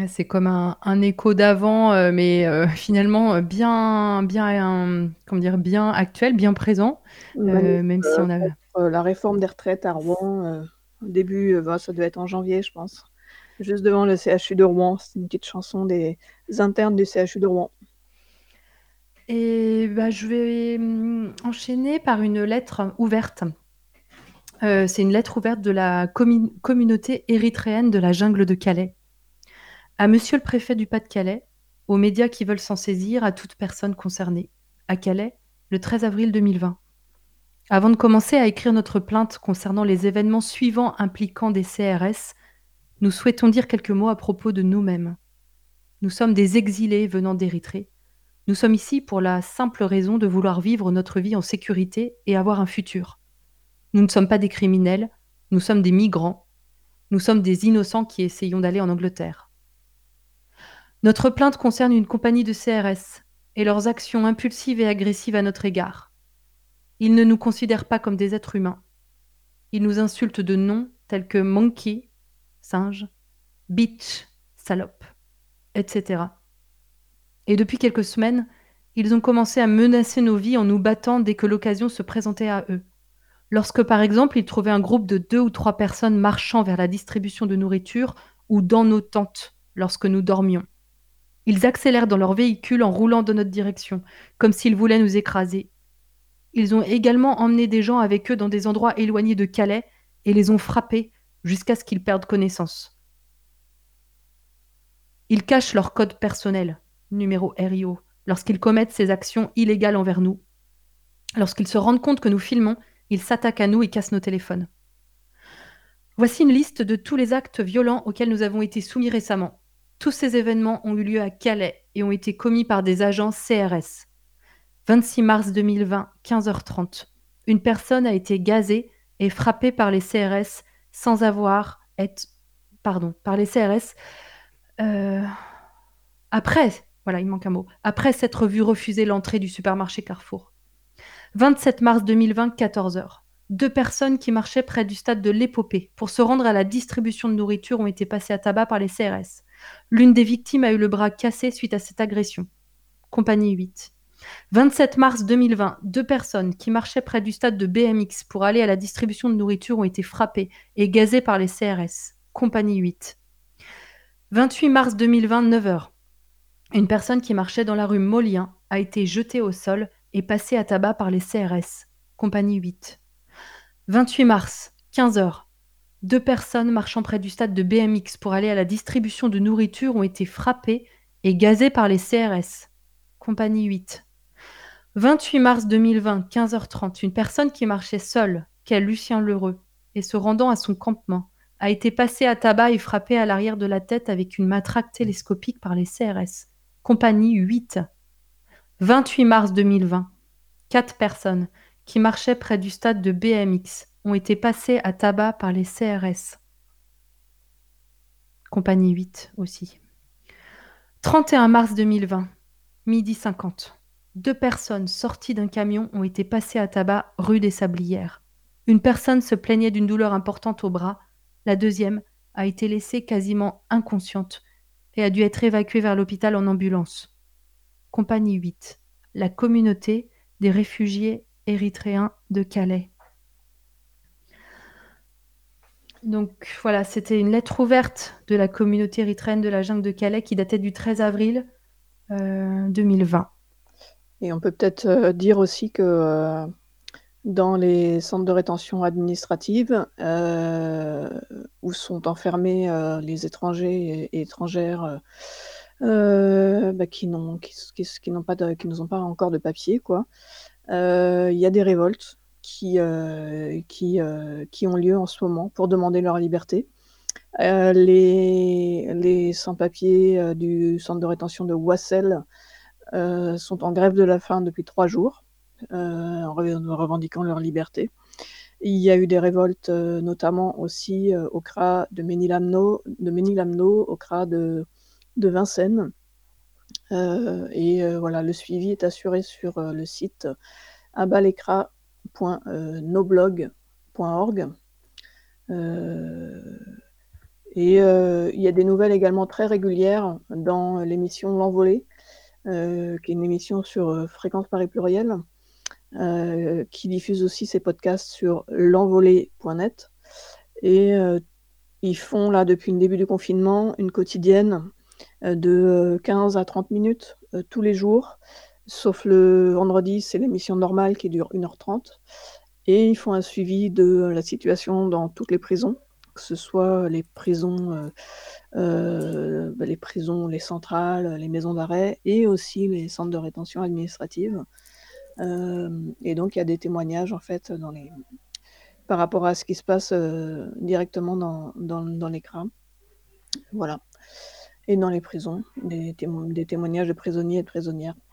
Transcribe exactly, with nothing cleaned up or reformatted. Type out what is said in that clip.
Ouais, c'est comme un un écho d'avant, heu, mais heu, finalement, heu, bien bien, hem, comment dire? Bien actuel, bien présent, Manif, heu, même si heu, on a contre la réforme des retraites à Rouen, heu, début, heu, bah, ça devait être en janvier, je pense. Juste devant le CHU de Rouen, c'est une petite chanson des internes du CHU de Rouen. Et bah, je vais, mmh, enchaîner par une lettre ouverte. Heu, c'est une lettre ouverte de la commin communauté érythréenne de la jungle de Calais. À monsieur le préfet du Pas-de-Calais, aux médias qui veulent s'en saisir, à toute personne concernée. À Calais, le treize avril deux mille vingt. Avant de commencer à écrire notre plainte concernant les événements suivants impliquant des C R S, nous souhaitons dire quelques mots à propos de nous-mêmes. Nous sommes des exilés venant d'Érythrée. Nous sommes ici pour la simple raison de vouloir vivre notre vie en sécurité et avoir un futur. Nous ne sommes pas des criminels, nous sommes des migrants. Nous sommes des innocents qui essayons d'aller en Angleterre. Notre plainte concerne une compagnie de C R S et leurs actions impulsives et agressives à notre égard. Ils ne nous considèrent pas comme des êtres humains. Ils nous insultent de noms tels que monkey, singe, bitch, salope, et cetera. Et depuis quelques semaines, ils ont commencé à menacer nos vies en nous battant dès que l'occasion se présentait à eux. Lorsque, par exemple, ils trouvaient un groupe de deux ou trois personnes marchant vers la distribution de nourriture ou dans nos tentes lorsque nous dormions. Ils accélèrent dans leur véhicule en roulant dans notre direction, comme s'ils voulaient nous écraser. Ils ont également emmené des gens avec eux dans des endroits éloignés de Calais et les ont frappés jusqu'à ce qu'ils perdent connaissance. Ils cachent leur code personnel, numéro R I O, lorsqu'ils commettent ces actions illégales envers nous. Lorsqu'ils se rendent compte que nous filmons, ils s'attaquent à nous et cassent nos téléphones. Voici une liste de tous les actes violents auxquels nous avons été soumis récemment. Tous ces événements ont eu lieu à Calais et ont été commis par des agents C R S. vingt-six mars deux mille vingt, quinze heures trente. Une personne a été gazée et frappée par les C R S sans avoir été... Pardon, par les C R S euh, après, voilà, il manque un mot, après s'être vu refuser l'entrée du supermarché Carrefour. vingt-sept mars deux mille vingt, quatorze heures. Deux personnes qui marchaient près du stade de l'Épopée pour se rendre à la distribution de nourriture ont été passées à tabac par les C R S. L'une des victimes a eu le bras cassé suite à cette agression. Compagnie huit. vingt-sept mars deux mille vingt, deux personnes qui marchaient près du stade de B M X pour aller à la distribution de nourriture ont été frappées et gazées par les C R S. Compagnie huit. vingt-huit mars deux mille vingt, neuf heures. Une personne qui marchait dans la rue Molien a été jetée au sol et passée à tabac par les C R S. Compagnie huit. vingt-huit mars, quinze heures. Deux personnes marchant près du stade de B M X pour aller à la distribution de nourriture ont été frappées et gazées par les C R S. Compagnie huit. vingt-huit mars deux mille vingt, quinze heures trente. Une personne qui marchait seule, quel Lucien Lheureux, et se rendant à son campement, a été passée à tabac et frappée à l'arrière de la tête avec une matraque télescopique par les C R S. Compagnie huit. vingt-huit mars deux mille vingt. Quatre personnes qui marchaient près du stade de B M X ont été passées à tabac par les C R S. Compagnie huit aussi. trente et un mars deux mille vingt, midi cinquante. Deux personnes sorties d'un camion ont été passées à tabac rue des Sablières. Une personne se plaignait d'une douleur importante au bras. La deuxième a été laissée quasiment inconsciente et a dû être évacuée vers l'hôpital en ambulance. Compagnie huit. La communauté des réfugiés érythréens de Calais. Donc voilà, c'était une lettre ouverte de la communauté érythréenne de la jungle de Calais qui datait du treize avril euh, deux mille vingt. Et on peut peut-être, heu, dire aussi que, heu, dans les centres de rétention administrative, heu, où sont enfermés, heu, les étrangers et étrangères, heu heu, bah, qui n'ont qui s qui s qui n'ont pas de qui nous ont pas encore de papiers, quoi. Heu, il y a des révoltes qui, heu, qui, heu, qui ont lieu en ce moment pour demander leur liberté. Heu, les les sans-papiers, heu, du centre de rétention de Ouassel, heu, sont en grève de la faim depuis trois jours, heu, en rev revendiquant leur liberté. Il y a eu des révoltes, heu, notamment aussi, heu, au C R A de Ménilhamno de Ménilhamno, au C R A de de Vincennes. Heu et heu, voilà, le suivi est assuré sur, heu, le site abalecra point noblog point org. Heu et heu, il y a des nouvelles également très régulières dans l'émission L'Envolée, heu, qui est une émission sur, heu, Fréquence Paris Pluriel, heu, qui diffuse aussi ses podcasts sur l'envolée point net et heu, ils font là, depuis le début du confinement, une quotidienne, heu, de, heu, quinze à trente minutes, heu, tous les jours, sauf le vendredi, c'est l'émission normale qui dure une heure trente et ils font un suivi de la situation dans toutes les prisons, que ce soit les prisons, heu heu, bah, les prisons, les centrales, les maisons d'arrêt et aussi les centres de rétention administrative. Hem et donc il y a des témoignages en fait dans les par rapport à ce qui se passe, heu, directement dans dans dans les C R A. Voilà et dans les prisons, des témo des témoignages de prisonniers et de prisonnières.